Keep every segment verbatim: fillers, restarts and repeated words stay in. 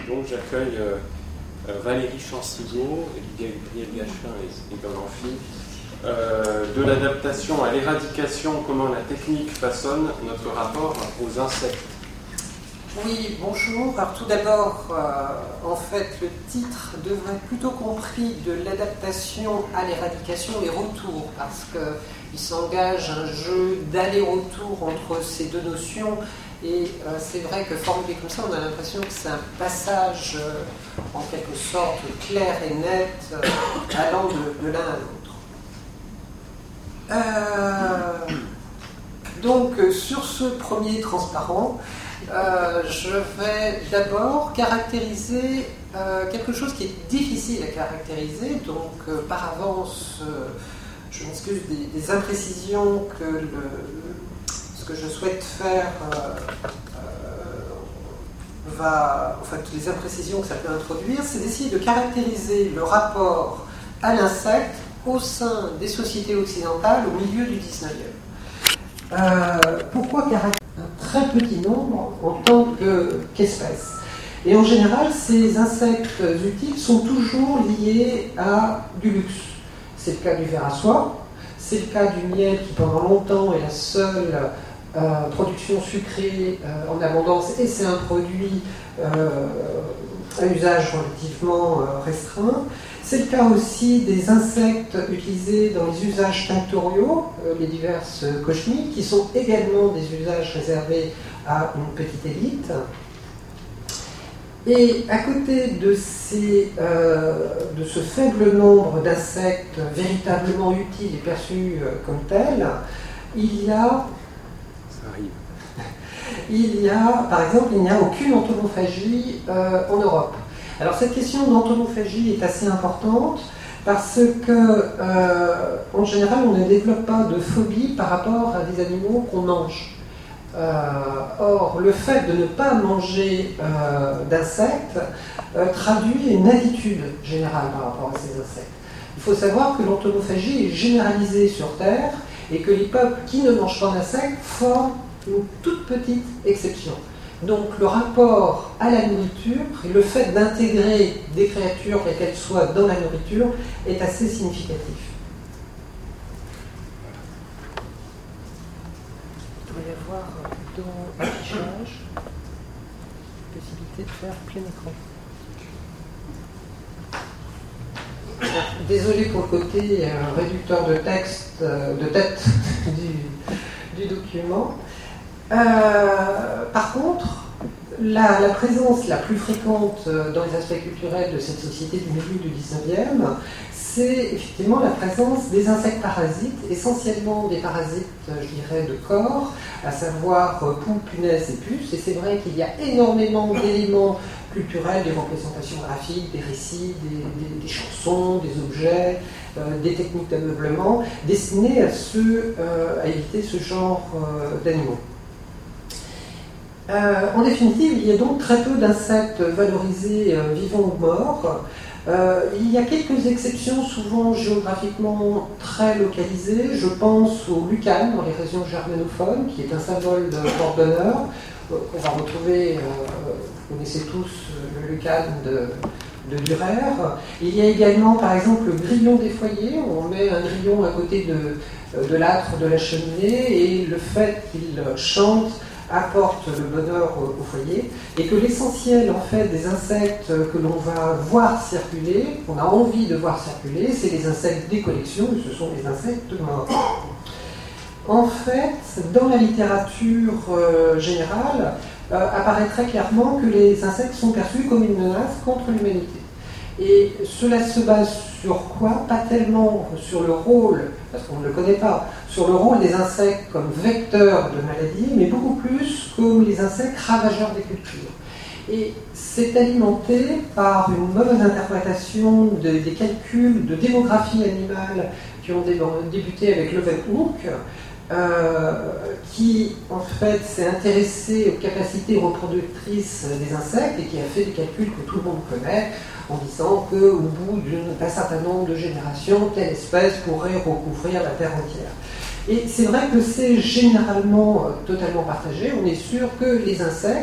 donc j'accueille euh, euh, Valérie Chansigo, Gabriel Gachin et, et dans l'amphi, euh, de l'adaptation à l'éradication, comment la technique façonne notre rapport aux insectes. Oui, bonjour. Alors tout d'abord, euh, en fait, le titre devrait être plutôt compris de l'adaptation à l'éradication et retour, parce qu'il s'engage un jeu d'aller-retour entre ces deux notions. Et euh, c'est vrai que formulé comme ça, on a l'impression que c'est un passage euh, en quelque sorte clair et net, euh, allant de, de l'un à l'autre. Euh, donc, euh, sur ce premier transparent, euh, je vais d'abord caractériser euh, quelque chose qui est difficile à caractériser. Donc, euh, par avance, euh, je m'excuse des, des imprécisions que le. Ce que je souhaite faire euh, euh, va, en fait, les imprécisions que ça peut introduire, c'est d'essayer de caractériser le rapport à l'insecte au sein des sociétés occidentales au milieu du dix-neuvième. Euh, pourquoi caractériser un très petit nombre en tant que, qu'espèce? Et en général, ces insectes utiles sont toujours liés à du luxe. C'est le cas du ver à soie, c'est le cas du miel qui pendant longtemps est la seule Euh, production sucrée euh, en abondance, et c'est un produit euh, à usage relativement euh, restreint. C'est le cas aussi des insectes utilisés dans les usages tinctoriaux, euh, les diverses cochenilles, qui sont également des usages réservés à une petite élite. Et à côté de, ces, euh, de ce faible nombre d'insectes véritablement utiles et perçus euh, comme tels, il y a Il y a, par exemple, il n'y a aucune entomophagie euh, en Europe. Alors cette question d'entomophagie est assez importante parce que, euh, en général, on ne développe pas de phobie par rapport à des animaux qu'on mange. Euh, or, le fait de ne pas manger euh, d'insectes euh, traduit une attitude générale par rapport à ces insectes. Il faut savoir que l'entomophagie est généralisée sur Terre et que les peuples qui ne mangent pas d'insectes forment une toute petite exception. Donc le rapport à la nourriture et le fait d'intégrer des créatures, quelles qu'elles soient, dans la nourriture est assez significatif. Il doit y avoir dans l'affichage la possibilité de faire plein écran. Désolé pour le côté euh, réducteur de texte, euh, de tête du, du document. Euh, par contre, la, la présence la plus fréquente dans les aspects culturels de cette société du milieu du dix-neuvième, c'est effectivement la présence des insectes parasites, essentiellement des parasites, je dirais, de corps, à savoir poux, punaises et puces. Et c'est vrai qu'il y a énormément d'éléments culturels, des représentations graphiques, des récits, des, des, des chansons, des objets, euh, des techniques d'ameublement, destinés à, ce, euh, à éviter ce genre euh, d'animaux. Euh, en définitive, il y a donc très peu d'insectes valorisés euh, vivants ou morts. Euh, il y a quelques exceptions, souvent géographiquement très localisées. Je pense au lucane dans les régions germanophones, qui est un symbole de porte-bonheur, euh, qu'on va retrouver, euh, vous connaissez tous le lucane de, de Dürer. Il y a également, par exemple, le grillon des foyers. On met un grillon à côté de, de l'âtre de la cheminée, et le fait qu'il chante apporte le bonheur au foyer, et que l'essentiel en fait des insectes que l'on va voir circuler, qu'on a envie de voir circuler, c'est les insectes des collections, et ce sont les insectes morts. En fait, dans la littérature euh, générale, euh, apparaît très clairement que les insectes sont perçus comme une menace contre l'humanité. Et cela se base sur quoi? Pas tellement sur le rôle, parce qu'on ne le connaît pas, sur le rôle des insectes comme vecteurs de maladies, mais beaucoup plus comme les insectes ravageurs des cultures. Et c'est alimenté par une mauvaise interprétation de, des calculs de démographie animale qui ont débuté avec Leeuwenhoek, euh, qui en fait s'est intéressé aux capacités reproductrices des insectes et qui a fait des calculs que tout le monde connaît, en disant qu'au bout d'un certain nombre de générations, telle espèce pourrait recouvrir la Terre entière. Et c'est vrai que c'est généralement euh, totalement partagé. On est sûr que les insectes,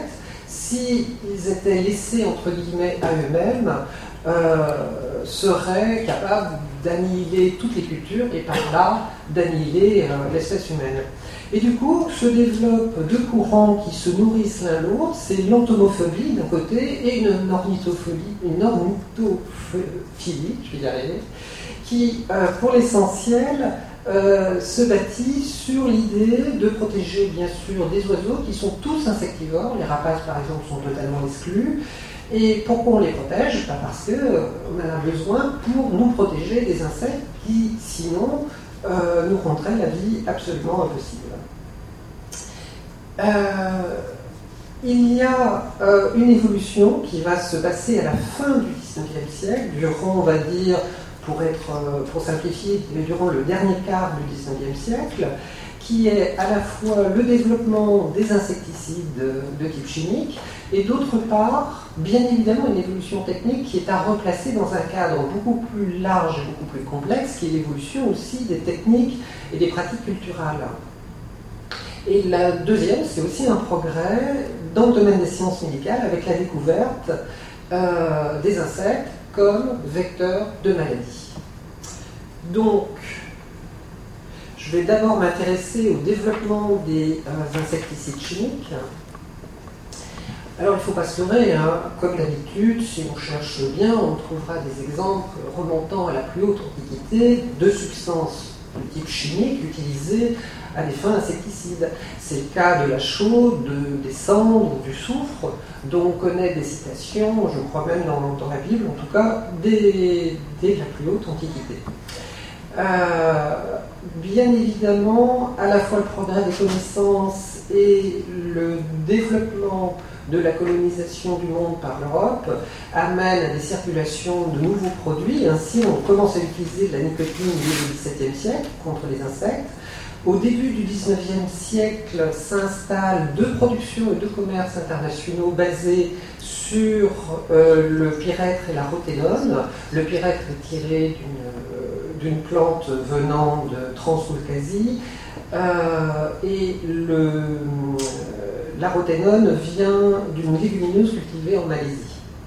s'ils étaient laissés entre guillemets à eux-mêmes, euh, seraient capables d'annihiler toutes les cultures et par là d'annihiler euh, l'espèce humaine. Et du coup, se développent deux courants qui se nourrissent l'un l'autre, c'est l'entomophobie d'un côté et une ornithophilie, une ornithophilie, je vais y arriver, qui, euh, pour l'essentiel, euh, se bâtit sur l'idée de protéger, bien sûr, des oiseaux qui sont tous insectivores. Les rapaces, par exemple, sont totalement exclus. Et pourquoi on les protège? Bah parce qu'on euh, en a besoin pour nous protéger des insectes qui, sinon, euh, nous rendraient la vie absolument impossible. Euh, il y a euh, une évolution qui va se passer à la fin du dix-neuvième siècle, durant, on va dire, pour, être, euh, pour simplifier, durant le dernier quart du dix-neuvième siècle, qui est à la fois le développement des insecticides de, de type chimique, et d'autre part, bien évidemment, une évolution technique qui est à replacer dans un cadre beaucoup plus large et beaucoup plus complexe, qui est l'évolution aussi des techniques et des pratiques culturales. Et la deuxième, c'est aussi un progrès dans le domaine des sciences médicales avec la découverte euh, des insectes comme vecteurs de maladies. Donc, je vais d'abord m'intéresser au développement des euh, insecticides chimiques. Alors, il ne faut pas se leurrer, hein. Comme d'habitude, si on cherche bien, on trouvera des exemples remontant à la plus haute antiquité de substances de type chimique utilisées à des fins insecticides. C'est le cas de la chaux, de, des cendres, du soufre, dont on connaît des citations, je crois même dans, dans la Bible, en tout cas, dès, dès la plus haute antiquité. Euh, bien évidemment, à la fois le progrès des connaissances et le développement de la colonisation du monde par l'Europe amène à des circulations de nouveaux produits. Ainsi, on commence à utiliser de la nicotine dès le dix-septième siècle contre les insectes. Au début du dix-neuvième siècle s'installent deux productions et deux commerces internationaux basés sur euh, le pyrètre et la roténone. Le pyrètre est tiré d'une, d'une plante venant de Transcaucasie euh, et le, euh, la roténone vient d'une légumineuse cultivée en Malaisie.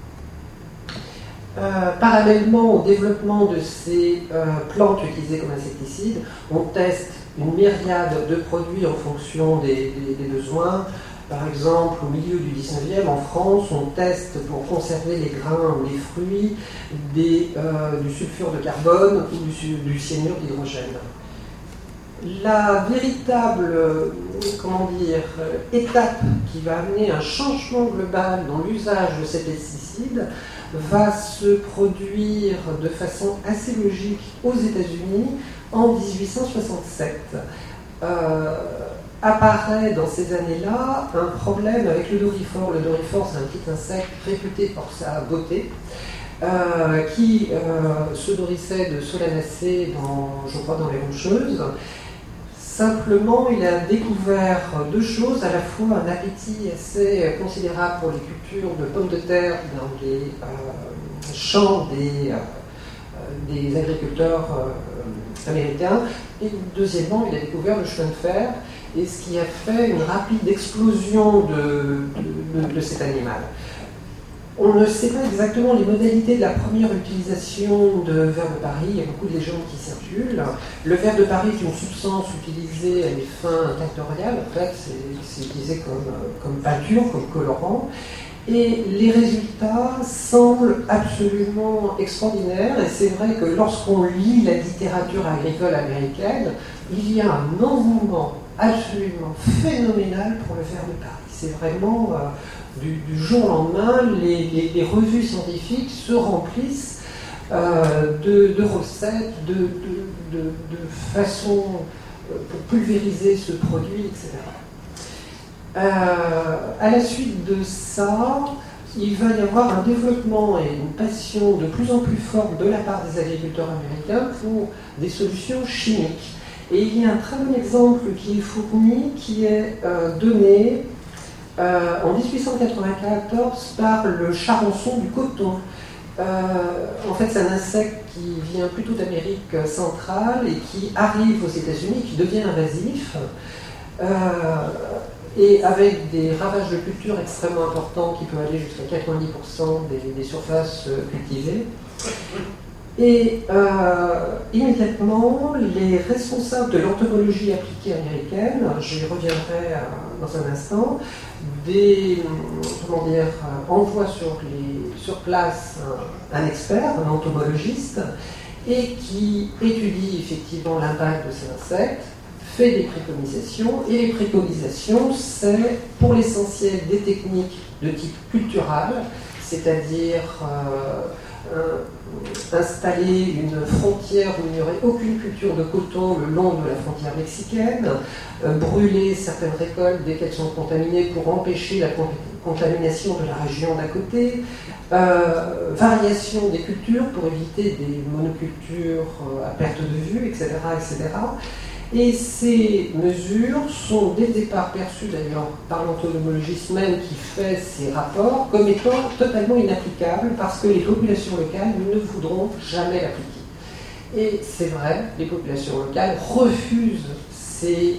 Euh, parallèlement au développement de ces euh, plantes utilisées comme insecticides, on teste une myriade de produits en fonction des, des, des besoins. Par exemple, au milieu du dix-neuvième, en France, on teste pour conserver les grains ou les fruits des, euh, du sulfure de carbone ou du, du cyanure d'hydrogène. La véritable comment dire, étape qui va amener un changement global dans l'usage de ces pesticides va se produire de façon assez logique aux États-Unis en dix-huit cent soixante-sept. Euh, apparaît dans ces années-là un problème avec le dorifort. Le dorifort, c'est un petit insecte réputé pour sa beauté, euh, qui euh, se nourrissait de solanacées, dans, je crois, dans les Rocheuses. Simplement, il a découvert deux choses, à la fois un appétit assez considérable pour les cultures de pommes de terre dans les euh, champs des, euh, des agriculteurs euh, américains, et deuxièmement, il a découvert le chemin de fer, et ce qui a fait une rapide explosion de, de, de, de cet animal. On ne sait pas exactement les modalités de la première utilisation de verre de Paris, il y a beaucoup de légendes qui circulent. Le verre de Paris est une substance utilisée à des fins tinctoriales, en fait, c'est utilisé comme, comme peinture, comme colorant, et les résultats semblent absolument extraordinaires, et c'est vrai que lorsqu'on lit la littérature agricole américaine, il y a un engouement absolument phénoménal pour le verre de Paris. C'est vraiment... Euh, Du, du jour au lendemain, les, les, les revues scientifiques se remplissent euh, de, de recettes, de, de, de, de façons euh, pour pulvériser ce produit, et cetera. Euh, à la suite de ça, il va y avoir un développement et une passion de plus en plus forte de la part des agriculteurs américains pour des solutions chimiques. Et il y a un très bon exemple qui est fourni, qui est euh, donné Euh, en dix-huit cent quatre-vingt-quatorze par le charançon du coton. Euh, en fait, c'est un insecte qui vient plutôt d'Amérique centrale et qui arrive aux États-Unis, qui devient invasif. Euh, et avec des ravages de culture extrêmement importants qui peuvent aller jusqu'à quatre-vingt-dix pour cent des, des surfaces cultivées. Et euh, immédiatement, les responsables de l'entomologie appliquée américaine, j'y reviendrai euh, dans un instant, des, comment dire, euh, envoient sur, les, sur place un, un expert, un entomologiste, et qui étudie effectivement l'impact de ces insectes, fait des préconisations, et les préconisations, c'est pour l'essentiel des techniques de type cultural, c'est-à-dire euh, un, installer une frontière où il n'y aurait aucune culture de coton le long de la frontière mexicaine, euh, brûler certaines récoltes dès qu'elles sont contaminées pour empêcher la contamination de la région d'à côté, euh, variation des cultures pour éviter des monocultures euh, à perte de vue, et cetera, et cetera. Et ces mesures sont dès le départ perçues d'ailleurs par l'entomologiste même qui fait ces rapports comme étant totalement inapplicables parce que les populations locales ne voudront jamais l'appliquer. Et c'est vrai, les populations locales refusent ces,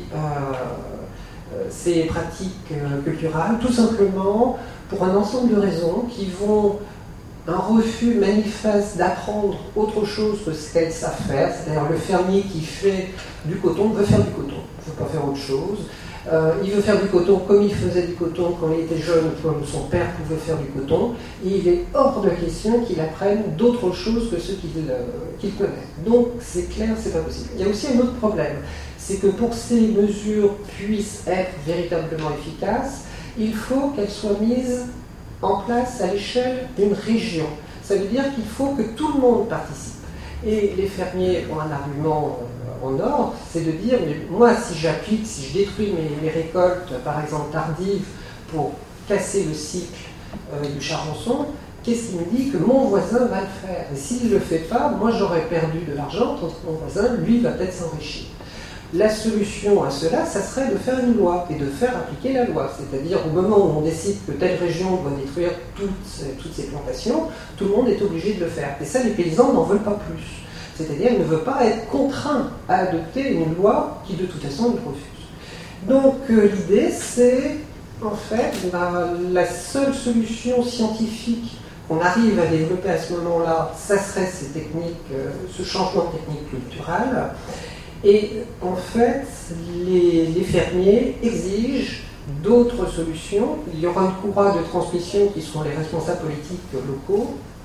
euh, ces pratiques culturales tout simplement pour un ensemble de raisons qui vont un refus manifeste d'apprendre autre chose que ce qu'elles savent faire, c'est-à-dire le fermier qui fait du coton veut faire du coton, il ne veut pas faire autre chose. Euh, il veut faire du coton comme il faisait du coton quand il était jeune, comme son père pouvait faire du coton, et il est hors de question qu'il apprenne d'autres choses que ce qu'il euh, qu'il connaît. Donc c'est clair, c'est pas possible. Il y a aussi un autre problème, c'est que pour que ces mesures puissent être véritablement efficaces, il faut qu'elles soient mises en place à l'échelle d'une région. Ça veut dire qu'il faut que tout le monde participe. Et les fermiers ont un argument euh, en or, c'est de dire, mais moi si j'applique, si je détruis mes, mes récoltes, par exemple tardives, pour casser le cycle euh, du charançon, qu'est-ce qui me dit que mon voisin va le faire? Et s'il ne le fait pas, moi j'aurais perdu de l'argent, tandis que mon voisin, lui, va peut-être s'enrichir. La solution à cela, ça serait de faire une loi et de faire appliquer la loi. C'est-à-dire au moment où on décide que telle région doit détruire toutes ces, toutes ces plantations, tout le monde est obligé de le faire. Et ça, les paysans n'en veulent pas plus. C'est-à-dire qu'ils ne veulent pas être contraints à adopter une loi qui, de toute façon, ils refusent. Donc euh, l'idée, c'est, en fait, la, la seule solution scientifique qu'on arrive à développer à ce moment-là, ça serait ces techniques, euh, ce changement de technique culturelle. Et en fait, les, les fermiers exigent d'autres solutions. Il y aura une courroie de transmission qui seront les responsables politiques locaux.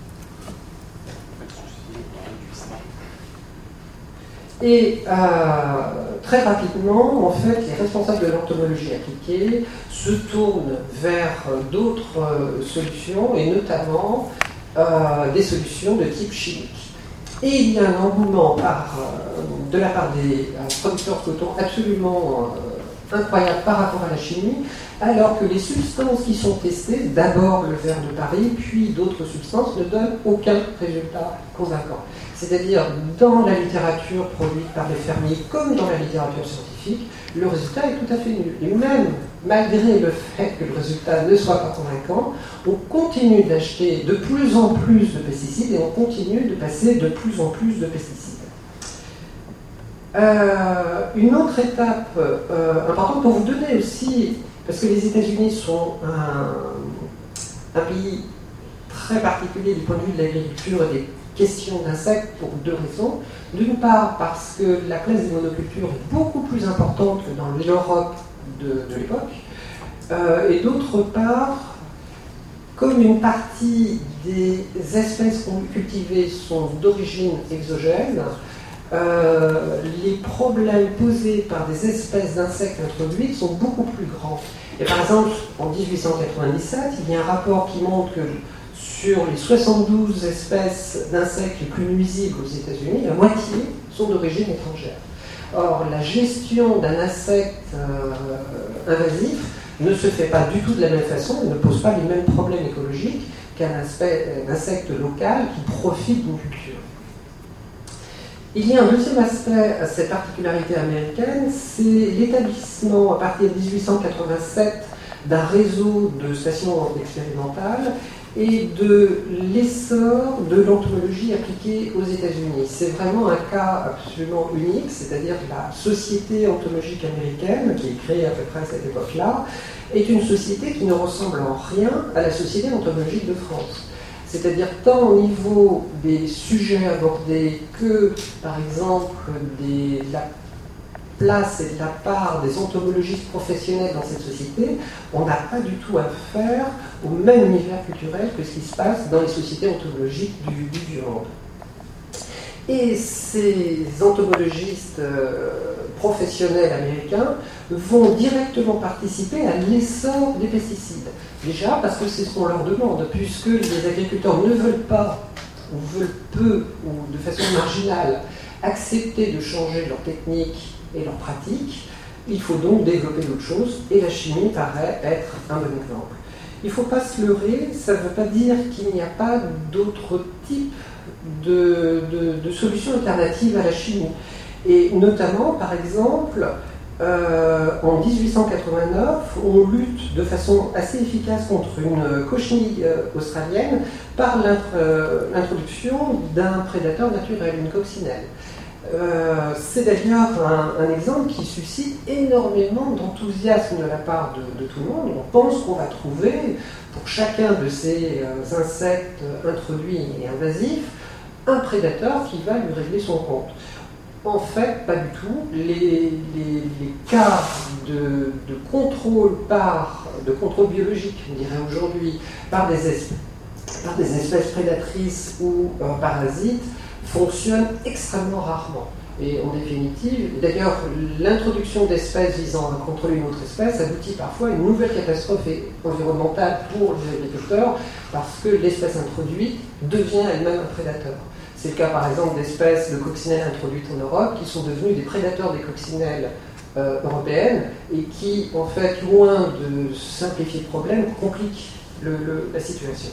Et euh, très rapidement, en fait, les responsables de l'entomologie appliquée se tournent vers d'autres euh, solutions, et notamment euh, des solutions de type chimique. Et il y a un engouement par, euh, de la part des euh, producteurs de coton absolument euh, incroyable par rapport à la chimie, alors que les substances qui sont testées, d'abord le verre de Paris, puis d'autres substances, ne donnent aucun résultat convaincant. C'est-à-dire, dans la littérature produite par les fermiers, comme dans la littérature scientifique, le résultat est tout à fait nul. Et même, malgré le fait que le résultat ne soit pas convaincant, on continue d'acheter de plus en plus de pesticides et on continue de passer de plus en plus de pesticides. Euh, une autre étape euh, importante pour vous donner aussi, parce que les États-Unis sont un, un pays très particulier du point de vue de l'agriculture et des questions d'insectes pour deux raisons. D'une part, parce que la place des monocultures est beaucoup plus importante que dans l'Europe de, de l'époque, euh, et d'autre part, comme une partie des espèces cultivées sont d'origine exogène, euh, les problèmes posés par des espèces d'insectes introduites sont beaucoup plus grands. Et par exemple, en dix-huit cent quatre-vingt-dix-sept, il y a un rapport qui montre que sur les soixante-douze espèces d'insectes les plus nuisibles aux États-Unis, la moitié sont d'origine étrangère. Or, la gestion d'un insecte euh, invasif ne se fait pas du tout de la même façon, et ne pose pas les mêmes problèmes écologiques qu'un insecte local qui profite d'une culture. Il y a un deuxième aspect à cette particularité américaine, c'est l'établissement à partir de dix-huit cent quatre-vingt-sept d'un réseau de stations expérimentales et de l'essor de l'entomologie appliquée aux États-Unis. C'est vraiment un cas absolument unique, c'est-à-dire que la Société entomologique américaine, qui est créée à peu près à cette époque-là, est une société qui ne ressemble en rien à la Société entomologique de France. C'est-à-dire tant au niveau des sujets abordés que, par exemple, des, la place et de la part des entomologistes professionnels dans cette société, on n'a pas du tout à faire au même univers culturel que ce qui se passe dans les sociétés entomologiques du, du, du monde. Et ces entomologistes euh, professionnels américains vont directement participer à l'essor des pesticides. Déjà parce que c'est ce qu'on leur demande, puisque les agriculteurs ne veulent pas, ou veulent peu, ou de façon marginale, accepter de changer leur technique et leurs pratiques, il faut donc développer d'autres choses, et la chimie paraît être un bon exemple. Il ne faut pas se leurrer, ça ne veut pas dire qu'il n'y a pas d'autres types de, de, de solutions alternatives à la chimie. Et notamment, par exemple, euh, en dix-huit cent quatre-vingt-neuf, on lutte de façon assez efficace contre une cochenille euh, australienne par l'introduction d'un prédateur naturel, une coccinelle. Euh, c'est d'ailleurs un, un exemple qui suscite énormément d'enthousiasme de la part de, de tout le monde. On pense qu'on va trouver, pour chacun de ces euh, insectes introduits et invasifs, un prédateur qui va lui régler son compte. En fait, pas du tout. Les, les, les cas de, de contrôle par, de contrôle biologique, on dirait aujourd'hui, par des espèces, par des espèces prédatrices ou euh, parasites, fonctionne extrêmement rarement. Et en définitive, d'ailleurs, l'introduction d'espèces visant à contrôler une autre espèce aboutit parfois à une nouvelle catastrophe environnementale pour les agriculteurs parce que l'espèce introduite devient elle-même un prédateur. C'est le cas par exemple d'espèces de coccinelles introduites en Europe qui sont devenues des prédateurs des coccinelles euh, européennes et qui, en fait, loin de simplifier le problème, compliquent le, le, la situation.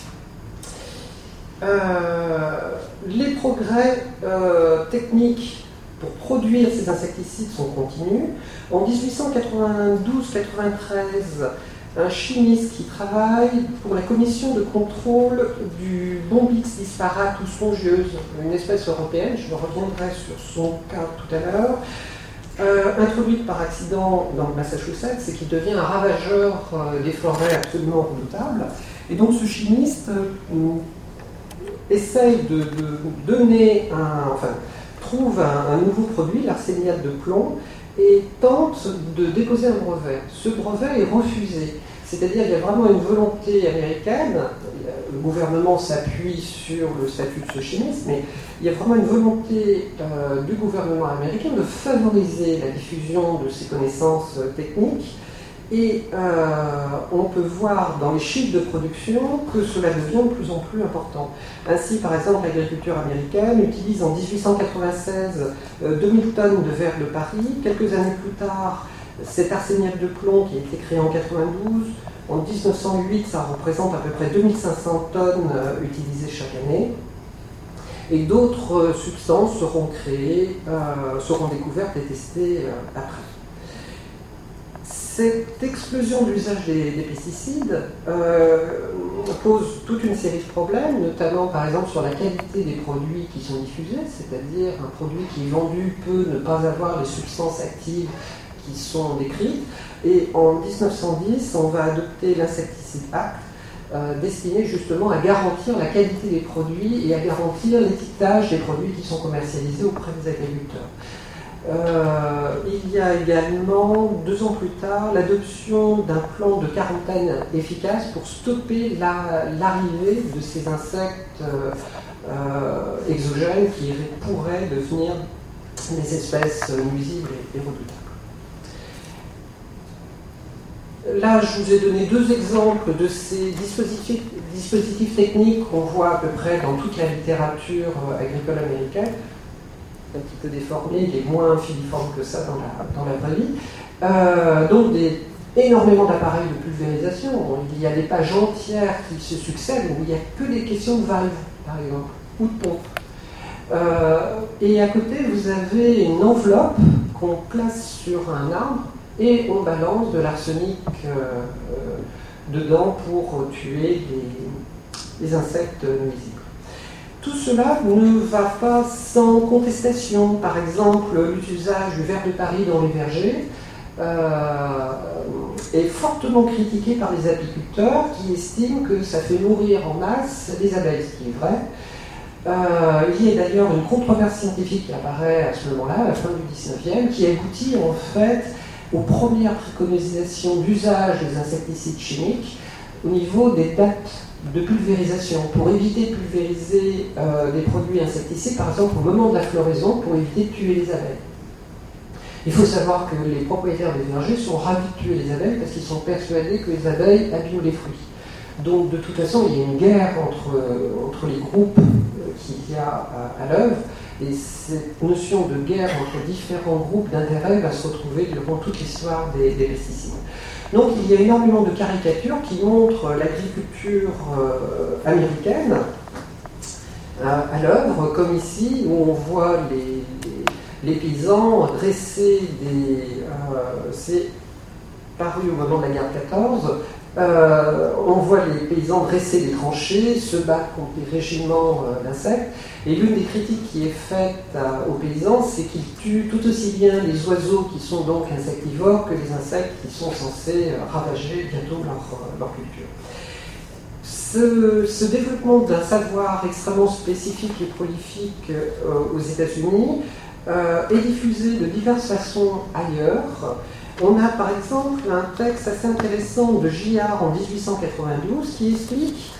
Euh, les progrès euh, techniques pour produire ces insecticides sont continus. En dix-huit cent quatre-vingt-douze quatre-vingt-treize, un chimiste qui travaille pour la commission de contrôle du bombix disparate ou spongieuse, une espèce européenne, je reviendrai sur son cas tout à l'heure, euh, introduite par accident dans le Massachusetts et qui devient un ravageur euh, des forêts absolument redoutable. Et donc ce chimiste euh, essaye de, de donner un, enfin, trouve un, un nouveau produit, l'arséniate de plomb, et tente de déposer un brevet. Ce brevet est refusé. C'est-à-dire qu'il y a vraiment une volonté américaine, le gouvernement s'appuie sur le statut de ce chimiste, mais il y a vraiment une volonté euh, du gouvernement américain de favoriser la diffusion de ces connaissances euh, techniques. Et euh, on peut voir dans les chiffres de production que cela devient de plus en plus important. Ainsi, par exemple, l'agriculture américaine utilise en dix-huit cent quatre-vingt-seize euh, deux mille tonnes de verre de Paris. Quelques années plus tard, cet arséniate de plomb qui a été créé en quatre-vingt-douze, en dix-neuf cent huit, ça représente à peu près deux mille cinq cents tonnes euh, utilisées chaque année. Et d'autres euh, substances seront créées, euh, seront découvertes et testées euh, après. Cette explosion de l'usage des, des pesticides euh, pose toute une série de problèmes, notamment par exemple sur la qualité des produits qui sont diffusés, c'est-à-dire un produit qui est vendu peut ne pas avoir les substances actives qui sont décrites. Et en dix-neuf cent dix, on va adopter l'Insecticide Act, euh, destiné justement à garantir la qualité des produits et à garantir l'étiquetage des produits qui sont commercialisés auprès des agriculteurs. Euh, il y a également, deux ans plus tard, l'adoption d'un plan de quarantaine efficace pour stopper la, l'arrivée de ces insectes euh, euh, exogènes qui pourraient devenir des espèces nuisibles et, et redoutables. Là, je vous ai donné deux exemples de ces dispositifs, dispositifs techniques qu'on voit à peu près dans toute la littérature agricole américaine. Un petit peu déformé, il est moins filiforme que ça dans la, dans la vraie vie. Euh, donc des, énormément d'appareils de pulvérisation. Il y a des pages entières qui se succèdent où il n'y a que des questions de valves, par exemple, ou de pompe. Euh, et à côté, vous avez une enveloppe qu'on place sur un arbre et on balance de l'arsenic euh, euh, dedans pour tuer les, les insectes nuisibles. Tout cela ne va pas sans contestation. Par exemple, l'usage du ver de Paris dans les vergers euh, est fortement critiqué par les apiculteurs qui estiment que ça fait mourir en masse les abeilles, ce qui est vrai. Euh, il y a d'ailleurs une controverse scientifique qui apparaît à ce moment-là, à la fin du dix-neuvième, qui aboutit en fait aux premières préconisations d'usage des insecticides chimiques au niveau des dates de pulvérisation, pour éviter de pulvériser euh, des produits insecticides, par exemple au moment de la floraison, pour éviter de tuer les abeilles. Il faut savoir que les propriétaires des vergers sont ravis de tuer les abeilles parce qu'ils sont persuadés que les abeilles abîment les fruits. Donc de toute façon, il y a une guerre entre, euh, entre les groupes euh, qu'il y a à, à l'œuvre, et cette notion de guerre entre différents groupes d'intérêt va se retrouver durant toute l'histoire des, des pesticides. Donc il y a énormément de caricatures qui montrent l'agriculture euh, américaine à, à l'œuvre, comme ici, où on voit les, les, les paysans dresser des... Euh, c'est paru au moment de la guerre de quatorze. Euh, on voit les paysans dresser des tranchées, se battre contre des régiments euh, d'insectes. Et l'une des critiques qui est faite euh, aux paysans, c'est qu'ils tuent tout aussi bien les oiseaux qui sont donc insectivores que les insectes qui sont censés euh, ravager bientôt leur, euh, leur culture. Ce, ce développement d'un savoir extrêmement spécifique et prolifique euh, aux États-Unis euh, est diffusé de diverses façons ailleurs. On a par exemple un texte assez intéressant de Gillard en dix-huit cent quatre-vingt-douze qui explique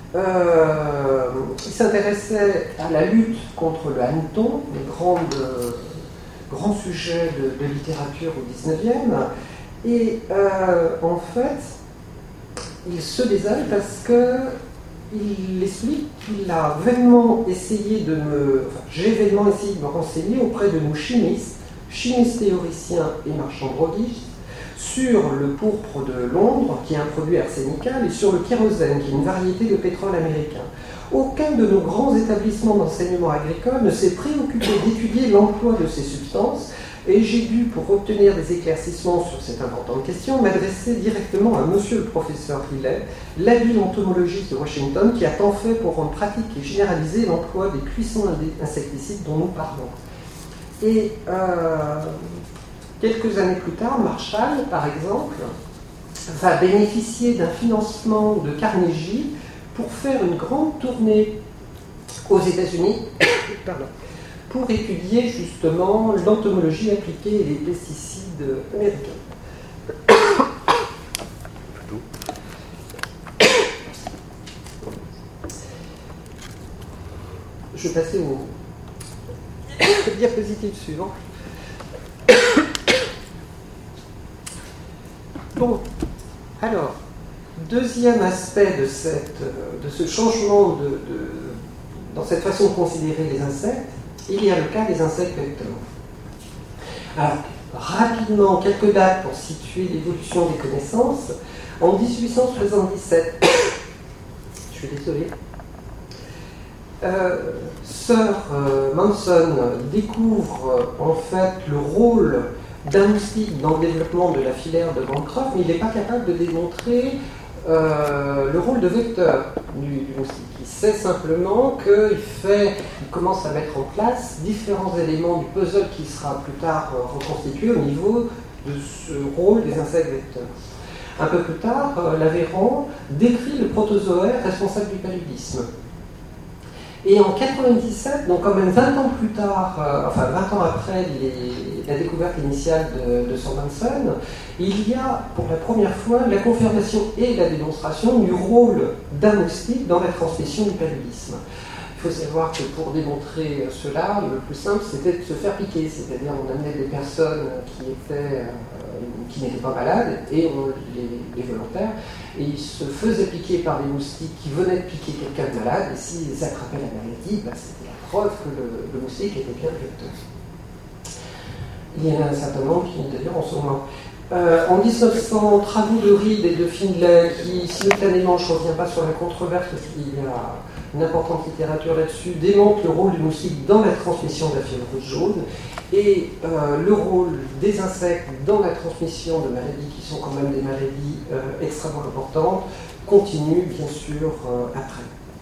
euh, qu'il s'intéressait à la lutte contre le hanneton, le grand, euh, grand sujet de, de littérature au dix-neuvième, et euh, en fait, il se désole parce qu'il explique qu'il a vainement essayé de me... Enfin, j'ai vainement essayé de me renseigner auprès de nos chimistes, chimistes théoriciens et marchands droguistes, sur le pourpre de Londres, qui est un produit arsénical, et sur le kérosène, qui est une variété de pétrole américain. Aucun de nos grands établissements d'enseignement agricole ne s'est préoccupé d'étudier l'emploi de ces substances, et j'ai dû, pour obtenir des éclaircissements sur cette importante question, m'adresser directement à monsieur le professeur Riley, l'habile entomologiste de Washington, qui a tant fait pour rendre pratique et généraliser l'emploi des cuissons insecticides dont nous parlons. Et euh, quelques années plus tard, Marshall, par exemple, va bénéficier d'un financement de Carnegie pour faire une grande tournée aux États-Unis pour étudier justement l'entomologie appliquée et les pesticides américains. Je vais passer au diapositive suivante. Bon, alors, deuxième aspect de, cette, de ce changement de, de, dans cette façon de considérer les insectes, il y a le cas des insectes vecteurs. Alors, rapidement, quelques dates pour situer l'évolution des connaissances. En dix-huit cent soixante-dix-sept, je suis désolé, Euh, Sir euh, Manson découvre euh, en fait le rôle d'un moustique dans le développement de la filière de Bancroft, mais il n'est pas capable de démontrer euh, le rôle de vecteur du, du moustique. Il sait simplement qu'il fait, il commence à mettre en place différents éléments du puzzle qui sera plus tard euh, reconstitué au niveau de ce rôle des insectes vecteurs. Un peu plus tard, euh, Laveran décrit le protozoaire responsable du paludisme. Et en quatre-vingt-dix-sept, donc quand même vingt ans plus tard, euh, enfin vingt ans après les, la découverte initiale de, de Sir Manson, il y a pour la première fois la confirmation et la démonstration du rôle d'un moustique dans la transmission du paludisme. Il faut savoir que pour démontrer cela, le plus simple c'était de se faire piquer, c'est-à-dire on amenait des personnes qui étaient... Euh, qui n'étaient pas malades, et on, les, les volontaires, et ils se faisaient piquer par des moustiques qui venaient de piquer quelqu'un de malade, et s'ils attrapaient la maladie, ben, c'était la preuve que le, le moustique était bien vecteur. Il y en a un certain nombre qui d'ailleurs en ce moment. Euh, en dix-neuf cents, travaux de Reed et de Findlay, qui simultanément, je ne reviens pas sur la controverse parce qu'il y a une importante littérature là-dessus, démontrent le rôle du moustique dans la transmission de la fièvre rouge jaune et euh, le rôle des insectes dans la transmission de maladies qui sont quand même des maladies euh, extrêmement importantes, continue bien sûr euh, après.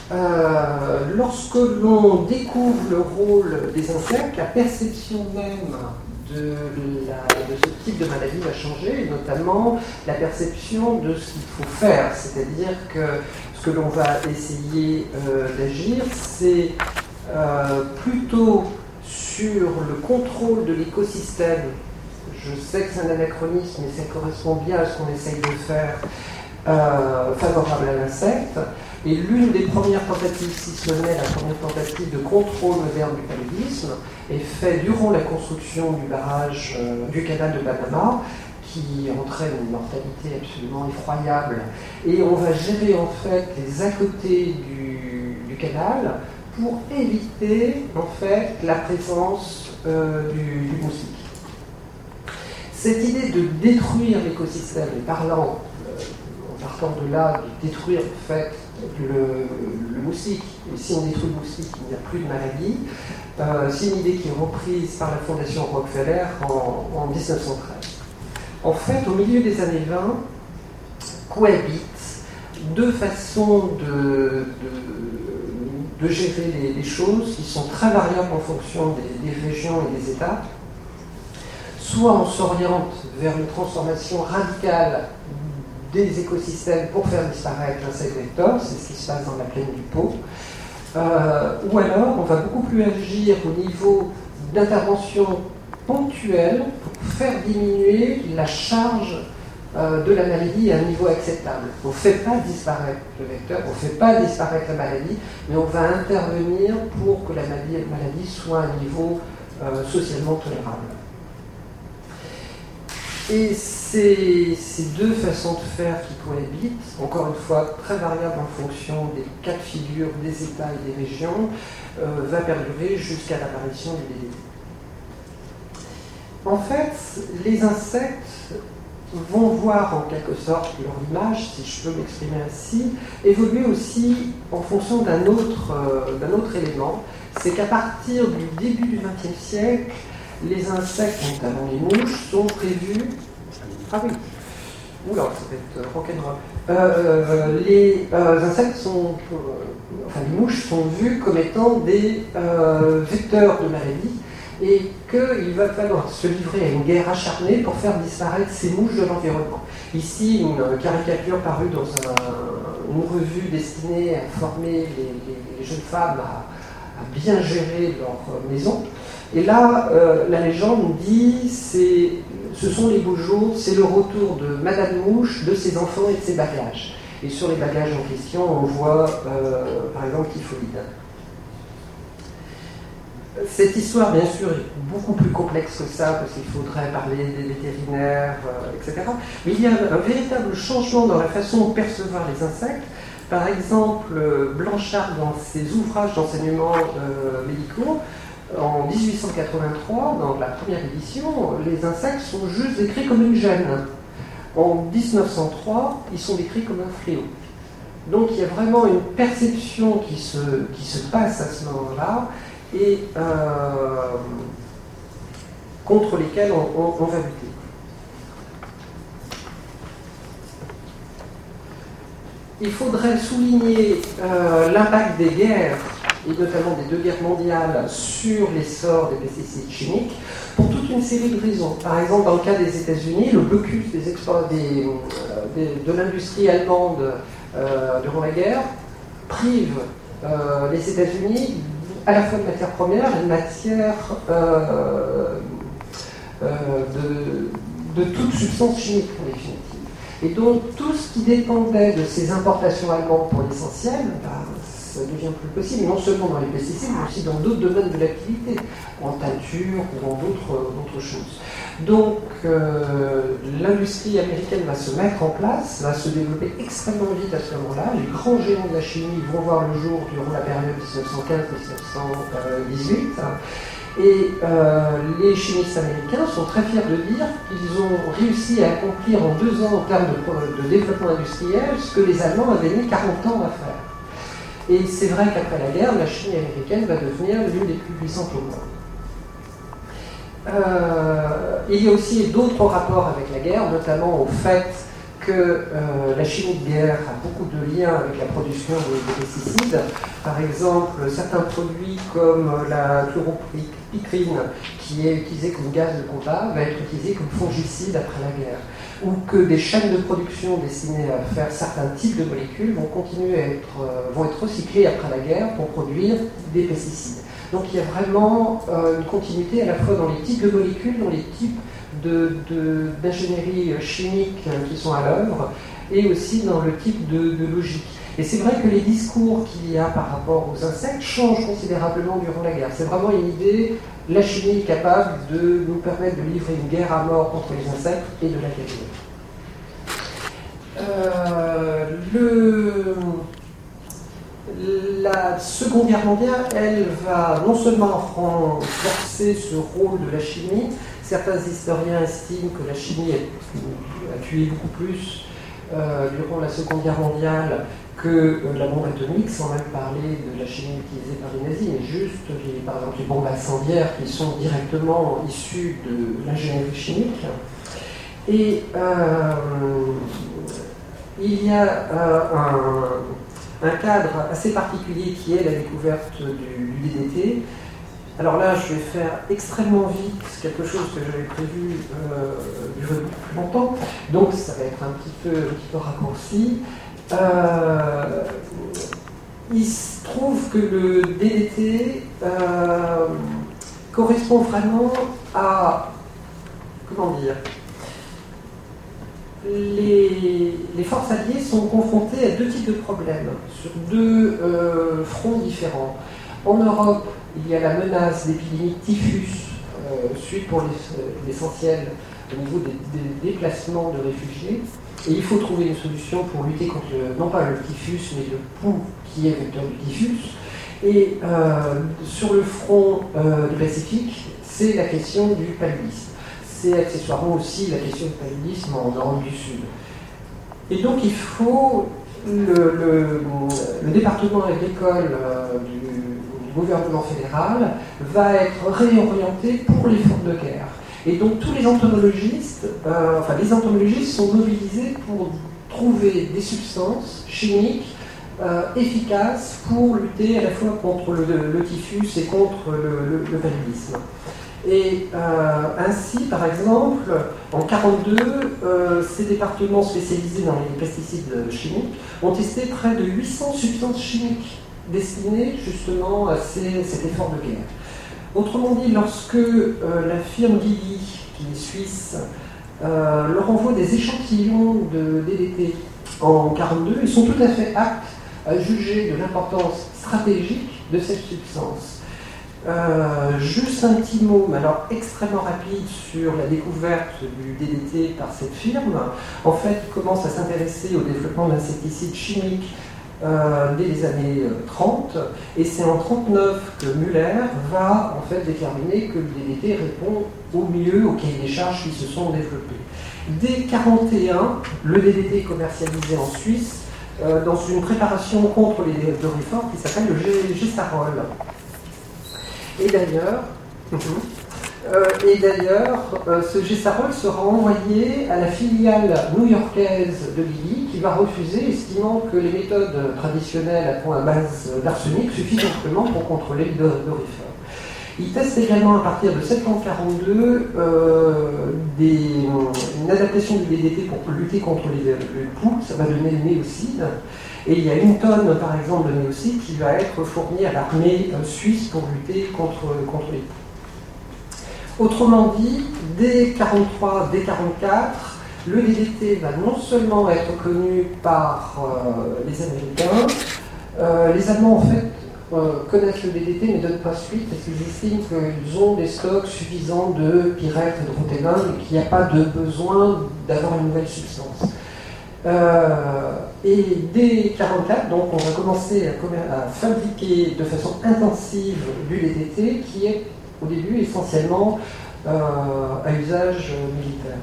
Euh, lorsque l'on découvre le rôle des insectes, la perception même de, la, de ce type de maladie va changer, et notamment la perception de ce qu'il faut faire. C'est-à-dire que ce que l'on va essayer euh, d'agir, c'est euh, plutôt sur le contrôle de l'écosystème. Je sais que c'est un anachronisme, mais ça correspond bien à ce qu'on essaye de faire, euh, favorable à l'insecte. Et l'une des premières tentatives, si ce n'est la première tentative de contrôle moderne du paludisme, est faite durant la construction du barrage euh, du canal de Panama, qui entraîne une mortalité absolument effroyable. Et on va gérer en fait les à côté du, du canal pour éviter en fait la présence euh, du, du moustique. Cette idée de détruire l'écosystème, et parlant, euh, en partant de là, de détruire en fait le, le moustique, et si on détruit le moustique, il n'y a plus de maladie, euh, c'est une idée qui est reprise par la Fondation Rockefeller en, en dix-neuf cent treize. En fait, au milieu des années vingt, cohabitent deux façons de, de, de gérer les, les choses qui sont très variables en fonction des, des régions et des États. Soit on s'oriente vers une transformation radicale des écosystèmes pour faire disparaître l'insecte vecteur, c'est ce qui se passe dans la plaine du Pô, euh, ou alors on va beaucoup plus agir au niveau d'intervention ponctuelle pour faire diminuer la charge euh, de la maladie à un niveau acceptable. On ne fait pas disparaître le vecteur, on ne fait pas disparaître la maladie, mais on va intervenir pour que la maladie, la maladie soit à un niveau euh, socialement tolérable. Et ces, ces deux façons de faire qui cohabitent, encore une fois très variables en fonction des cas de figure des États et des régions, euh, va perdurer jusqu'à l'apparition du D D T. En fait, les insectes vont voir en quelque sorte leur image, si je peux m'exprimer ainsi, évoluer aussi en fonction d'un autre, euh, d'un autre élément. C'est qu'à partir du début du vingtième siècle, les insectes, notamment les mouches, sont prévus. Ah oui, oula, ça va être rock'n'roll. Euh, les euh, insectes sont. Euh, enfin, les mouches sont vues comme étant des euh, vecteurs de maladie et qu'il va falloir se livrer à une guerre acharnée pour faire disparaître ces mouches de l'environnement. Ici, une caricature parue dans un, une revue destinée à former les, les, les jeunes femmes à, à bien gérer leur maison. Et là, euh, la légende dit, c'est, ce sont les beaux jours, c'est le retour de Madame Mouche, de ses enfants et de ses bagages. Et sur les bagages en question, on voit, euh, par exemple, Typhoïde. Cette histoire, bien sûr, est beaucoup plus complexe que ça, parce qu'il faudrait parler des vétérinaires, euh, et cetera. Mais il y a un véritable changement dans la façon de percevoir les insectes. Par exemple, Blanchard, dans ses ouvrages d'enseignement euh, médicaux, en dix-huit cent quatre-vingt-trois, dans la première édition, les insectes sont juste décrits comme une gêne. En dix-neuf cent trois, ils sont décrits comme un fléau. Donc il y a vraiment une perception qui se, qui se passe à ce moment-là et euh, contre lesquelles on, on, on va lutter. Il faudrait souligner euh, l'impact des guerres, et notamment des deux guerres mondiales, sur l'essor des pesticides chimiques, pour toute une série de raisons. Par exemple, dans le cas des États-Unis, le blocus des export, des, euh, des, de l'industrie allemande euh, durant la guerre prive euh, les États-Unis à la fois de matières premières et de matières euh, euh, de, de toute substance chimique, en définitive. Et donc, tout ce qui dépendait de ces importations allemandes pour l'essentiel, bah, ça devient plus possible, non seulement dans les pesticides, mais aussi dans d'autres domaines de l'activité, en teinture ou dans d'autres, d'autres choses. Donc, euh, l'industrie américaine va se mettre en place, va se développer extrêmement vite à ce moment-là. Les grands géants de la chimie vont voir le jour durant la période dix-neuf cent quinze à dix-neuf cent dix-huit. Et euh, les chimistes américains sont très fiers de dire qu'ils ont réussi à accomplir en deux ans en termes de, de développement industriel ce que les Allemands avaient mis quarante ans à faire. Et c'est vrai qu'après la guerre, la chimie américaine va devenir l'une des plus puissantes au monde. Euh, il y a aussi d'autres rapports avec la guerre, notamment au fait que que euh, la chimie de guerre a beaucoup de liens avec la production de, de pesticides. Par exemple, certains produits comme la chloropicrine, qui est utilisée comme gaz de combat, va être utilisée comme fongicide après la guerre. Ou que des chaînes de production destinées à faire certains types de molécules vont continuer à être, euh, vont être recyclées après la guerre pour produire des pesticides. Donc il y a vraiment euh, une continuité à la fois dans les types de molécules, dans les types de, de, d'ingénierie chimique qui sont à l'œuvre, et aussi dans le type de, de logique. Et c'est vrai que les discours qu'il y a par rapport aux insectes changent considérablement durant la guerre. C'est vraiment une idée, la chimie est capable de nous permettre de livrer une guerre à mort contre les insectes et de la gagner. Euh, le... La Seconde Guerre mondiale, elle va non seulement renforcer ce rôle de la chimie. Certains historiens estiment que la chimie a, a tué beaucoup plus euh, durant la Seconde Guerre mondiale que euh, la bombe atomique, sans même parler de la chimie utilisée par les nazis, mais juste les, par exemple les bombes incendiaires qui sont directement issues de l'ingénierie chimique. Et euh, il y a euh, un, un cadre assez particulier qui est la découverte du, du D D T. Alors là, je vais faire extrêmement vite quelque chose que j'avais prévu euh, durer beaucoup plus longtemps, donc ça va être un petit peu, un petit peu raccourci. Euh, il se trouve que le D D T euh, correspond vraiment à, comment dire, les, les forces alliées sont confrontées à deux types de problèmes, sur deux euh, fronts différents. En Europe, il y a la menace d'épidémie de typhus, euh, suite pour l'essentiel au niveau des, des déplacements de réfugiés. Et il faut trouver une solution pour lutter contre, le, non pas le typhus, mais le pouls qui est vecteur du typhus. Et euh, sur le front euh, du Pacifique, c'est la question du paludisme. C'est accessoirement aussi la question du paludisme en Europe du Sud. Et donc il faut, le, le, le département agricole euh, du, du gouvernement fédéral va être réorienté pour l'effort de guerre. Et donc tous les entomologistes, euh, enfin les entomologistes sont mobilisés pour trouver des substances chimiques euh, efficaces pour lutter à la fois contre le, le typhus et contre le, le, le paludisme. Et euh, ainsi, par exemple, en mille neuf cent quarante-deux, euh, ces départements spécialisés dans les pesticides chimiques ont testé près de huit cents substances chimiques destinées justement à ces, cet effort de guerre. Autrement dit, lorsque euh, la firme Lilly, qui est suisse, euh, leur envoie des échantillons de D D T en mille neuf cent quarante-deux, ils sont tout à fait aptes à juger de l'importance stratégique de cette substance. Euh, juste un petit mot, mais alors extrêmement rapide, sur la découverte du D D T par cette firme. En fait, ils commencent à s'intéresser au développement d'insecticides chimiques euh, dès les années trente, et c'est en mille neuf cent trente-neuf que Müller va en fait déterminer que le D D T répond au mieux aux cahiers des charges qui se sont développés. Dès mille neuf cent quarante et un, le D D T est commercialisé en Suisse euh, dans une préparation contre les dorifores qui s'appelle le Gesarol. Et d'ailleurs, euh, et d'ailleurs euh, ce Gesarol sera envoyé à la filiale new-yorkaise de Lilly qui va refuser, estimant que les méthodes traditionnelles à base d'arsenic suffisent amplement pour contrôler le dorifère. Il teste également à partir de septembre quarante-deux euh, des, une adaptation du D D T pour lutter contre les, le pouls, ça va donner le néocide. Et il y a une tonne, par exemple, de néocide qui va être fournie à l'armée euh, suisse pour lutter contre, contre les pouls. Autrement dit, dès mille neuf cent quarante-trois, dès mille neuf cent quarante-quatre, le D D T va non seulement être connu par euh, les Américains, euh, les Allemands en fait euh, connaissent le D D T mais ne donnent pas suite parce qu'ils estiment qu'ils ont des stocks suffisants de pyrètre et de roténone et qu'il n'y a pas de besoin d'avoir une nouvelle substance. Euh, et dès mille neuf cent quarante-quatre, donc, on va commencer à, à fabriquer de façon intensive du D D T qui est au début essentiellement euh, à usage militaire.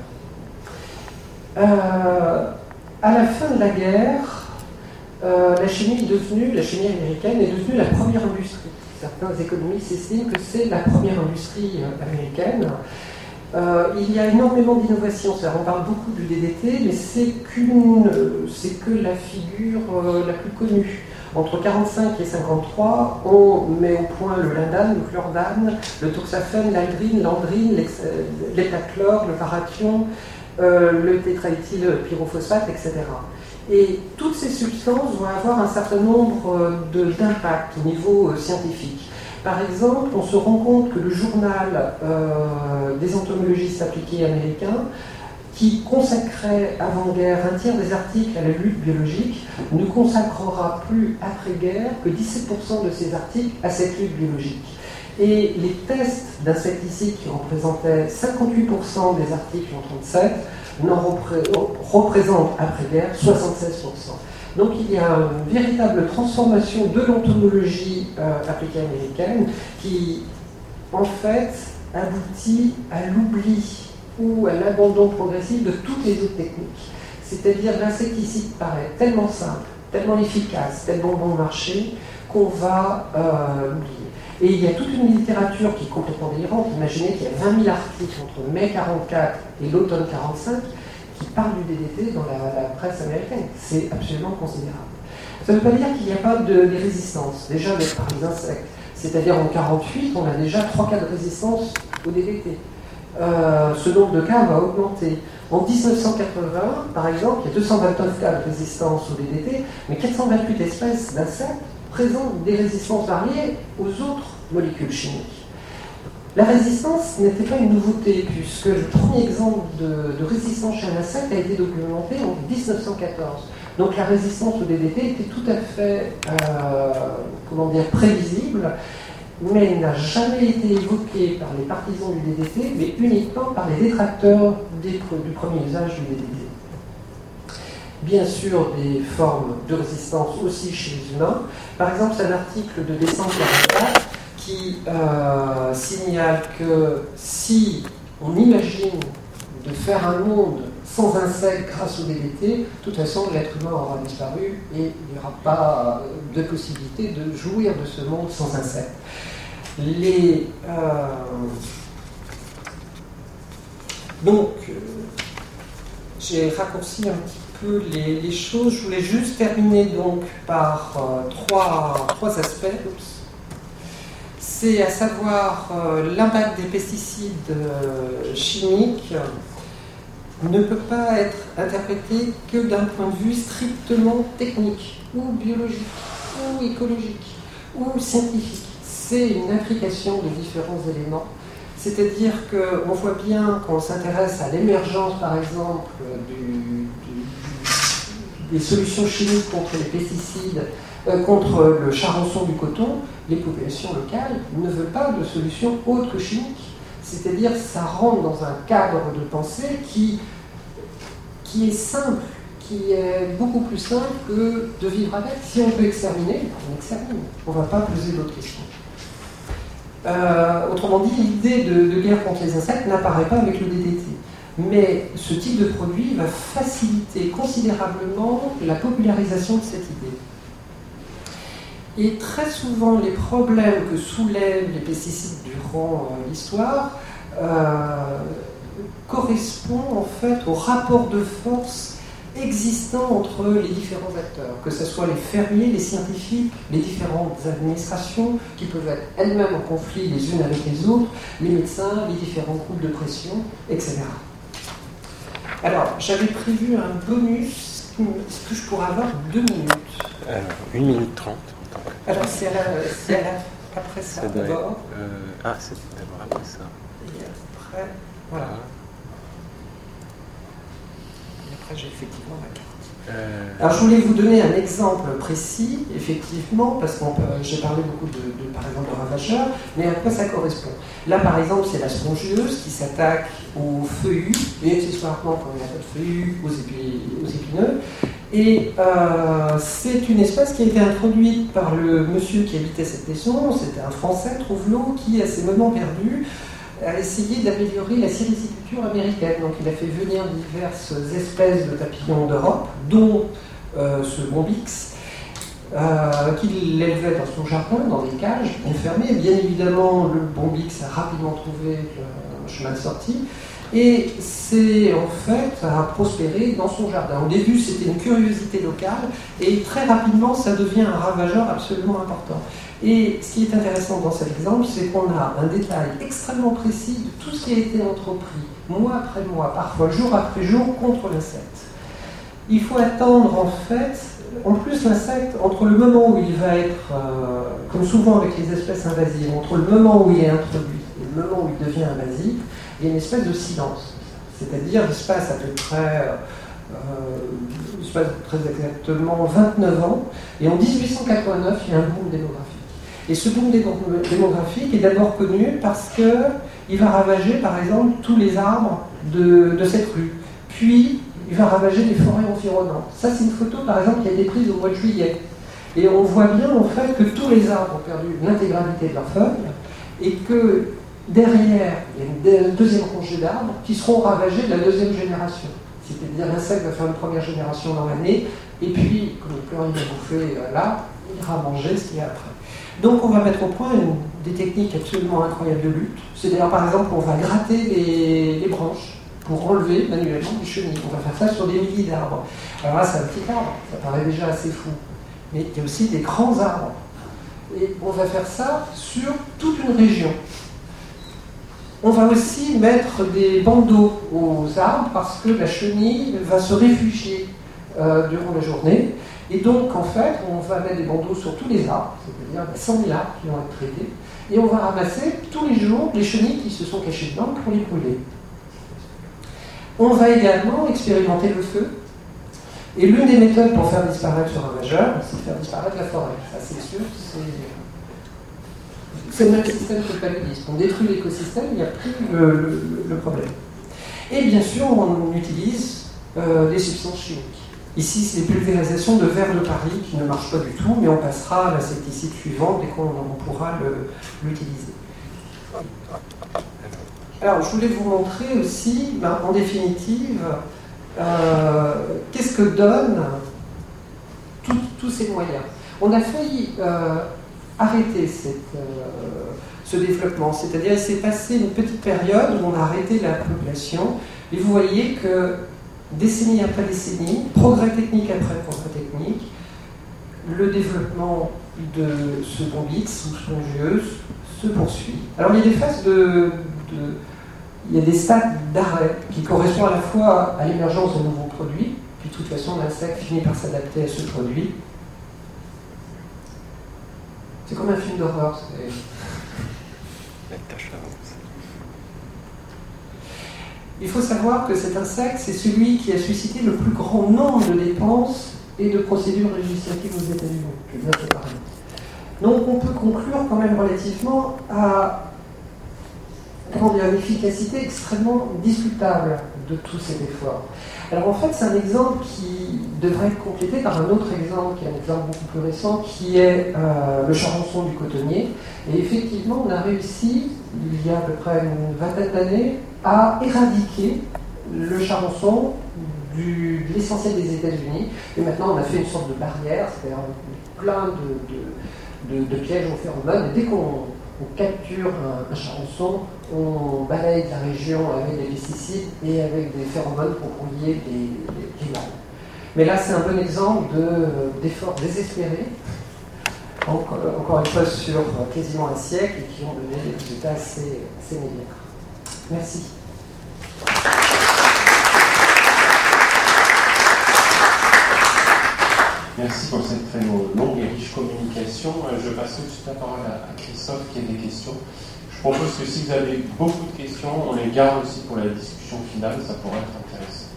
Euh, à la fin de la guerre, euh, la chimie est devenue, la chimie américaine est devenue la première industrie. Certains économistes estiment que c'est la première industrie américaine. Euh, il y a énormément d'innovations, on parle beaucoup du D D T, mais c'est qu'une, c'est que la figure euh, la plus connue. Entre quarante-cinq et cinquante-trois, on met au point le lindane, le chlordane, le toxaphène, l'aldrine, l'andrine, l'étachlore, le parathion, euh, le tétraéthylpyrophosphate, et cetera. Et toutes ces substances vont avoir un certain nombre d'impacts au niveau euh, scientifique. Par exemple, on se rend compte que le journal euh, des entomologistes appliqués américains, qui consacrait avant-guerre un tiers des articles à la lutte biologique, ne consacrera plus après-guerre que dix-sept pour cent de ces articles à cette lutte biologique. Et les tests d'insecticides qui représentaient cinquante-huit pour cent des articles en trente-sept n'en repré représentent après-guerre soixante-seize pour cent. Donc il y a une véritable transformation de l'entomologie euh, appliquée américaine qui, en fait, aboutit à l'oubli ou à l'abandon progressif de toutes les autres techniques. C'est-à-dire l'insecticide paraît tellement simple, tellement efficace, tellement bon marché, qu'on va euh, l'oublier. Et il y a toute une littérature qui est complètement délirante. Imaginez qu'il y a vingt mille articles entre mai quarante-quatre et l'automne quarante-cinq qui parlent du D D T dans la, la presse américaine. C'est absolument considérable. Ça ne veut pas dire qu'il n'y a pas de, des résistances, déjà par les insectes. C'est-à-dire en quarante-huit, on a déjà trois cas de résistance au D D T. Euh, ce nombre de cas va augmenter. En mille neuf cent quatre-vingts, par exemple, il y a deux cent vingt-neuf cas de résistance au D D T, mais quatre cent vingt-huit espèces d'insectes présentent des résistances variées aux autres molécules chimiques. La résistance n'était pas une nouveauté, puisque le premier exemple de, de résistance chez un insecte a été documenté en mille neuf cent quatorze. Donc la résistance au D D T était tout à fait euh, comment dire, prévisible, mais elle n'a jamais été évoquée par les partisans du D D T, mais uniquement par les détracteurs des, du premier usage du D D T. Bien sûr, des formes de résistance aussi chez les humains. Par exemple, c'est un article de décembre quarante-quatre qui euh, signale que si on imagine de faire un monde sans insectes grâce au D D T, de toute façon, l'être humain aura disparu et il n'y aura pas de possibilité de jouir de ce monde sans insectes. Les, euh, donc, euh, j'ai raccourci un petit peu les, les choses. Je voulais juste terminer donc par euh, trois, trois aspects. C'est à savoir euh, l'impact des pesticides euh, chimiques ne peut pas être interprété que d'un point de vue strictement technique, ou biologique, ou écologique, ou scientifique. C'est une implication de différents éléments. C'est-à-dire qu'on voit bien quand on s'intéresse à l'émergence, par exemple, du, du, des solutions chimiques contre les pesticides, euh, contre le charançon du coton, les populations locales ne veulent pas de solutions autres que chimiques. C'est-à-dire que ça rentre dans un cadre de pensée qui, qui est simple, qui est beaucoup plus simple que de vivre avec. Si on peut exterminer, on extermine. On ne va pas poser d'autres questions. Euh, autrement dit, l'idée de, de guerre contre les insectes n'apparaît pas avec le D D T. Mais ce type de produit va faciliter considérablement la popularisation de cette idée. Et très souvent, les problèmes que soulèvent les pesticides durant euh, l'histoire euh, correspondent en fait au rapport de force existant entre les différents acteurs, que ce soit les fermiers, les scientifiques, les différentes administrations qui peuvent être elles-mêmes en conflit les unes avec les autres, les médecins, les différents groupes de pression, et cetera. Alors, j'avais prévu un bonus. Est-ce que je pourrais avoir deux minutes? Alors, une minute trente. Alors, c'est après ça d'abord. Euh, ah, c'est d'abord après ça. Et après, voilà. Et après, j'ai effectivement ma carte. Euh... Alors, je voulais vous donner un exemple précis, effectivement, parce que j'ai parlé beaucoup de, de, par exemple, de ravageurs, mais à quoi ça correspond? Là, par exemple, c'est la spongieuse qui s'attaque aux feuillus, et accessoirement, quand il n'y a pas de feuillus, aux, épi, aux épineux. Et euh, c'est une espèce qui a été introduite par le monsieur qui habitait cette maison, c'était un Français, Trouvelot, qui, à ses moments perdus, a essayé d'améliorer la sylviculture américaine. Donc il a fait venir diverses espèces de papillons d'Europe, dont euh, ce bombix, euh, qu'il élevait dans son jardin, dans des cages enfermées. Bien évidemment, le bombix a rapidement trouvé que un chemin de sortie. Et c'est en fait à prospérer dans son jardin. Au début, c'était une curiosité locale, et très rapidement, ça devient un ravageur absolument important. Et ce qui est intéressant dans cet exemple, c'est qu'on a un détail extrêmement précis de tout ce qui a été entrepris, mois après mois, parfois jour après jour, contre l'insecte. Il faut attendre en fait, en plus l'insecte, entre le moment où il va être, euh, comme souvent avec les espèces invasives, entre le moment où il est introduit et le moment où il devient invasif, il y a une espèce de silence. C'est-à-dire, il se passe à peu près, euh, il se passe très exactement vingt-neuf ans, et en dix-huit cent quatre-vingt-neuf, il y a un boom démographique. Et ce boom démographique est d'abord connu parce qu'il va ravager, par exemple, tous les arbres de, de cette rue. Puis, il va ravager les forêts environnantes. Ça, c'est une photo, par exemple, qui a été prise au mois de juillet. Et on voit bien, en fait, que tous les arbres ont perdu l'intégralité de leurs feuilles, et que derrière, il y a une deuxième rangée d'arbres qui seront ravagés de la deuxième génération. C'est-à-dire, l'insecte va faire une première génération dans l'année, et puis, comme plus rien à bouffer là, il ira manger ce qu'il y a après. Donc on va mettre au point une, des techniques absolument incroyables de lutte. C'est d'ailleurs par exemple on va gratter les, les branches pour enlever manuellement les chenilles. On va faire ça sur des milliers d'arbres. Alors là c'est un petit arbre, ça paraît déjà assez fou. Mais il y a aussi des grands arbres. Et on va faire ça sur toute une région. On va aussi mettre des bandeaux aux arbres parce que la chenille va se réfugier euh, durant la journée. Et donc, en fait, on va mettre des bandeaux sur tous les arbres, c'est-à-dire cent mille arbres qui vont être traités, et on va ramasser tous les jours les chenilles qui se sont cachées dedans pour les brûler. On va également expérimenter le feu, et l'une des méthodes pour faire disparaître ce ravageur, c'est de faire disparaître la forêt. Ça, c'est sûr, c'est... c'est le même système que le paludisme. On détruit l'écosystème, il n'y a plus le, le, le problème. Et bien sûr, on utilise euh, des substances chimiques. Ici, c'est les pulvérisations de verre de Paris qui ne marchent pas du tout, mais on passera à l'insecticide suivant dès qu'on pourra l'utiliser. Alors, je voulais vous montrer aussi, ben, en définitive, euh, qu'est-ce que donnent tous ces moyens. On a failli euh, arrêter cette, euh, ce développement, c'est-à-dire il s'est passé une petite période où on a arrêté la population, et vous voyez que décennie après décennie, progrès technique après progrès technique, le développement de ce bombix ou spongieuse se poursuit. Alors il y a des phases de, de il y a des stades d'arrêt qui correspondent à la fois à l'émergence de nouveaux produits, puis de toute façon l'insecte finit par s'adapter à ce produit. C'est comme un film d'horreur. Il faut savoir que cet insecte, c'est celui qui a suscité le plus grand nombre de dépenses et de procédures législatives aux États-Unis. Je viens de parler. Donc on peut conclure quand même relativement à comment dire, une efficacité extrêmement discutable de tous ces efforts. Alors en fait, c'est un exemple qui devrait être complété par un autre exemple, qui est un exemple beaucoup plus récent, qui est euh, le charançon du cotonnier. Et effectivement, on a réussi, il y a à peu près une vingtaine d'années, à éradiquer le charançon du, de l'essentiel des États-Unis. Et maintenant, on a fait une sorte de barrière, c'est-à-dire plein de, de, de, de pièges aux phéromones. Et dès qu'on on capture un, un charançon, on balaye la région avec des pesticides et avec des phéromones pour brouiller les, les, les mâles. Mais là, c'est un bon exemple de, d'efforts désespérés, encore, encore une fois sur quasiment un siècle, et qui ont donné des résultats assez, assez médiocres. Merci. Merci pour cette très longue et riche communication. Je passe tout de suite la parole à Christophe qui a des questions. Je propose que si vous avez beaucoup de questions, on les garde aussi pour la discussion finale, ça pourrait être intéressant.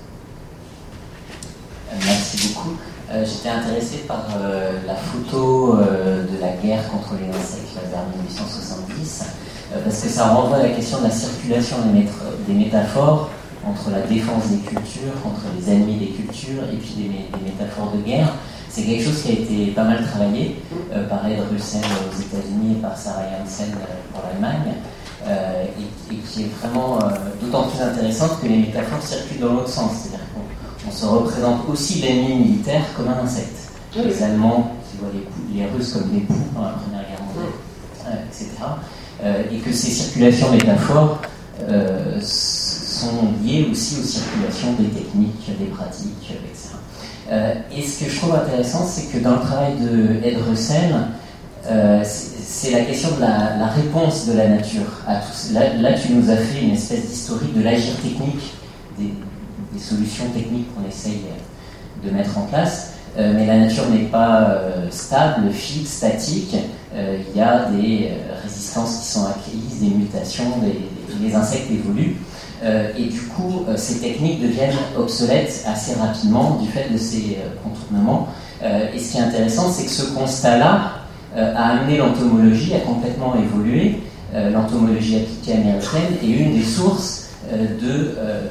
Merci beaucoup. Euh, j'étais intéressé par euh, la photo euh, de la guerre contre les insectes vers dix-huit cent soixante-dix, euh, parce que ça renvoie à la question de la circulation des, métra- des métaphores entre la défense des cultures, contre les ennemis des cultures, et puis des, des métaphores de guerre. C'est quelque chose qui a été pas mal travaillé euh, par Ed Russell aux États-Unis et par Sarah Janssen pour l'Allemagne, euh, et, et qui est vraiment euh, d'autant plus intéressante que les métaphores circulent dans l'autre sens. C'est-à-dire qu'on on se représente aussi l'ennemi militaire comme un insecte. Oui. Les Allemands qui voient les, poux, les Russes comme des poux dans la Première Guerre mondiale, euh, et cetera. Euh, et que ces circulations métaphores euh, sont liées aussi aux circulations des techniques, des pratiques, et cetera. Euh, et ce que je trouve intéressant, c'est que dans le travail de Ed Russell, euh, c'est la question de la, la réponse de la nature à tout. Là, là, tu nous as fait une espèce d'historique de l'agir technique, des, des solutions techniques qu'on essaye de mettre en place. Euh, mais la nature n'est pas euh, stable, fixe, statique. Euh, il y a des euh, résistances qui sont acquises, des mutations, des, des, les insectes évoluent. Euh, et du coup, euh, ces techniques deviennent obsolètes assez rapidement du fait de ces euh, contournements. Euh, et ce qui est intéressant, c'est que ce constat-là euh, a amené l'entomologie à complètement évoluer. Euh, l'entomologie appliquée américaine est une des sources euh, de, euh,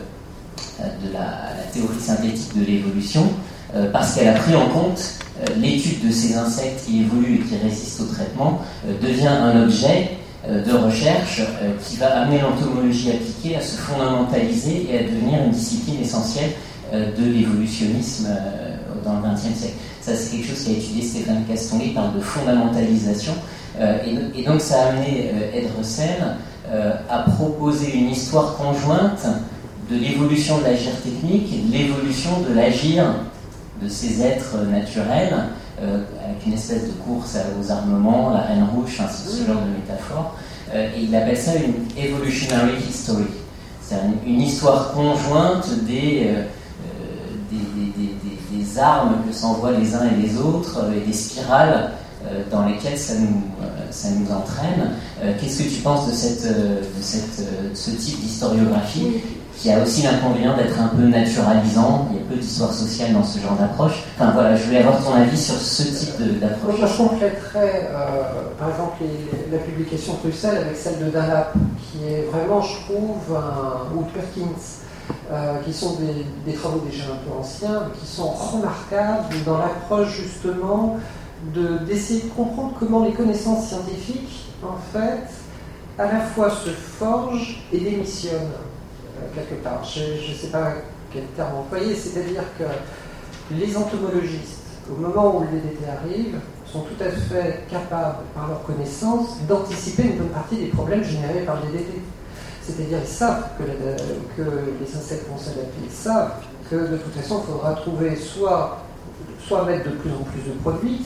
de la, la théorie synthétique de l'évolution, euh, parce qu'elle a pris en compte euh, l'étude de ces insectes qui évoluent et qui résistent au traitement, euh, devient un objet de recherche euh, qui va amener l'entomologie appliquée à se fondamentaliser et à devenir une discipline essentielle euh, de l'évolutionnisme euh, dans le vingtième siècle. Ça, c'est quelque chose qu'a étudié Stéphane Castonguay, il parle de fondamentalisation. Euh, et, et donc, ça a amené euh, Ed Russell euh, à proposer une histoire conjointe de l'évolution de l'agir technique et de l'évolution de l'agir de ces êtres naturels, Euh, avec une espèce de course aux armements, la reine rouge, ainsi de ce genre de métaphore. Euh, et il appelle ça une evolutionary history. C'est-à-dire une, une histoire conjointe des, euh, des, des, des, des, des armes que s'envoient les uns et les autres, euh, et des spirales euh, dans lesquelles ça nous, euh, ça nous entraîne. Euh, qu'est-ce que tu penses de, cette, euh, de, cette, euh, de ce type d'historiographie qui a aussi l'inconvénient d'être un peu naturalisant? Il y a peu d'histoire sociale dans ce genre d'approche. Enfin voilà, je voulais avoir ton avis sur ce type de, d'approche. Moi, je compléterais, euh, par exemple, les, la publication de Russell avec celle de Dunlap, qui est vraiment, je trouve, un, ou de Perkins, euh, qui sont des, des travaux déjà un peu anciens, mais qui sont remarquables dans l'approche justement de, d'essayer de comprendre comment les connaissances scientifiques, en fait, à la fois se forgent et démissionnent. Quelque part, je ne sais pas quel terme employer, c'est-à-dire que les entomologistes, au moment où le D D T arrive, sont tout à fait capables, par leur connaissance, d'anticiper une bonne partie des problèmes générés par le D D T. C'est-à-dire qu'ils savent que, la, que les insectes vont s'adapter, ils savent que de toute façon, il faudra trouver soit, soit mettre de plus en plus de produits,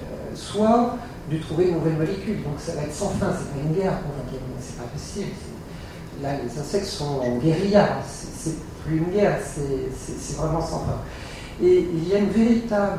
soit de trouver de nouvelles molécules. Donc ça va être sans fin, c'est pas une guerre qu'on va gagner, c'est pas possible. Là, les insectes sont en guérilla, c'est, c'est plus une guerre, c'est, c'est, c'est vraiment sans fin. Et il y a une véritable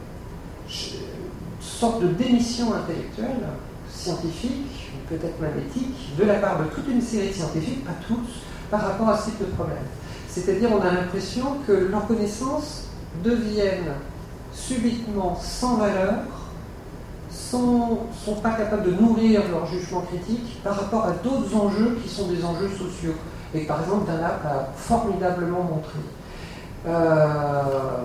sorte de démission intellectuelle, scientifique, peut-être même éthique, de la part de toute une série de scientifiques, pas tous, par rapport à ce type de problème. C'est-à-dire, on a l'impression que leurs connaissances deviennent subitement sans valeur, sont, sont pas capables de nourrir leur jugement critique par rapport à d'autres enjeux qui sont des enjeux sociaux. Et par exemple, Dunlap a formidablement montré. Euh,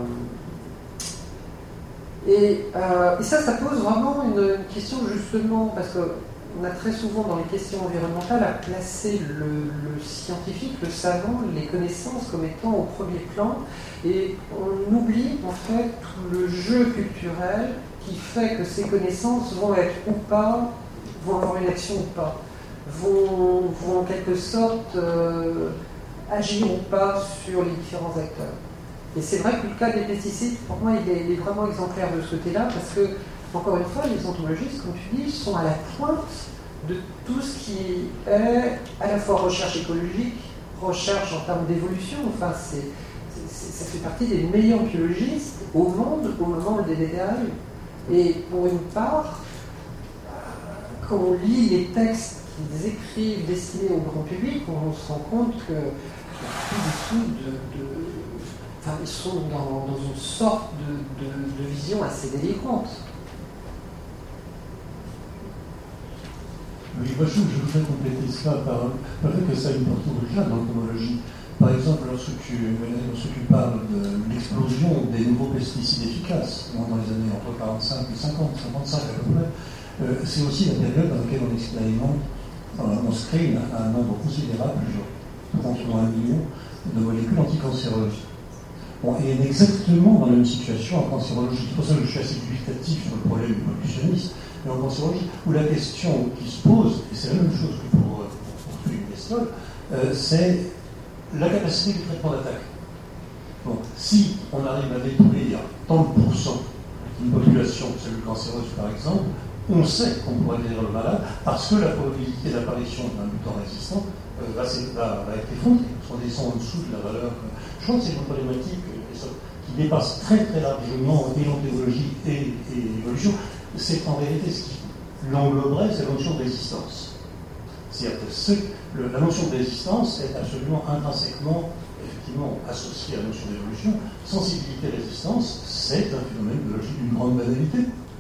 et, euh, et ça, ça pose vraiment une, une question justement, parce qu'on a très souvent dans les questions environnementales à placer le, le scientifique, le savant, les connaissances comme étant au premier plan, et on oublie en fait tout le jeu culturel qui fait que ces connaissances vont être ou pas, vont avoir une action ou pas, vont, vont en quelque sorte euh, agir ou pas sur les différents acteurs. Et c'est vrai que le cas des pesticides, pour moi, il est, il est vraiment exemplaire de ce côté-là, parce que, encore une fois, les entomologistes, comme tu dis, sont à la pointe de tout ce qui est à la fois recherche écologique, recherche en termes d'évolution, enfin, c'est, c'est, ça fait partie des meilleurs biologistes au monde au moment où le D D T arrive. Et pour une part, quand on lit les textes qu'ils écrivent destinés au grand public, on se rend compte que plus du tout de, de enfin, ils sont dans, dans une sorte de, de, de vision assez délirante. Oui, moi je, je voudrais compléter cela par, par le fait que ça a une portée déjà dans l'entomologie. Par exemple, lorsque tu, lorsque tu parles de l'explosion des nouveaux pesticides efficaces, dans les années entre quarante-cinq et cinquante, cinquante-cinq à peu près, euh, c'est aussi la période dans laquelle on expérimente, euh, on screen un nombre considérable, pratiquement un million, de molécules anticancéreuses. Bon, et on est exactement dans la même situation en cancérologie. C'est pour ça que je suis assez dubitatif sur le problème du évolutionniste, mais en cancérologie, où la question qui se pose, et c'est la même chose que pour, pour, pour Philippe Bestol, euh, c'est la capacité du traitement d'attaque. Bon, si on arrive à détruire tant de pourcents d'une population de cellules cancéreuses, par exemple, on sait qu'on pourrait guérir le malade parce que la probabilité d'apparition d'un mutant résistant euh, va, va, va être effondrée, parce qu'on descend en dessous de la valeur. Je crois que c'est une problématique euh, qui dépasse très très largement et l'antéologie et, et l'évolution. C'est en réalité ce qui l'engloberait, c'est la notion de résistance. C'est-à-dire que ce, le, la notion de résistance est absolument intrinsèquement effectivement associée à la notion d'évolution. Sensibilité-résistance, c'est un phénomène biologique d'une grande banalité.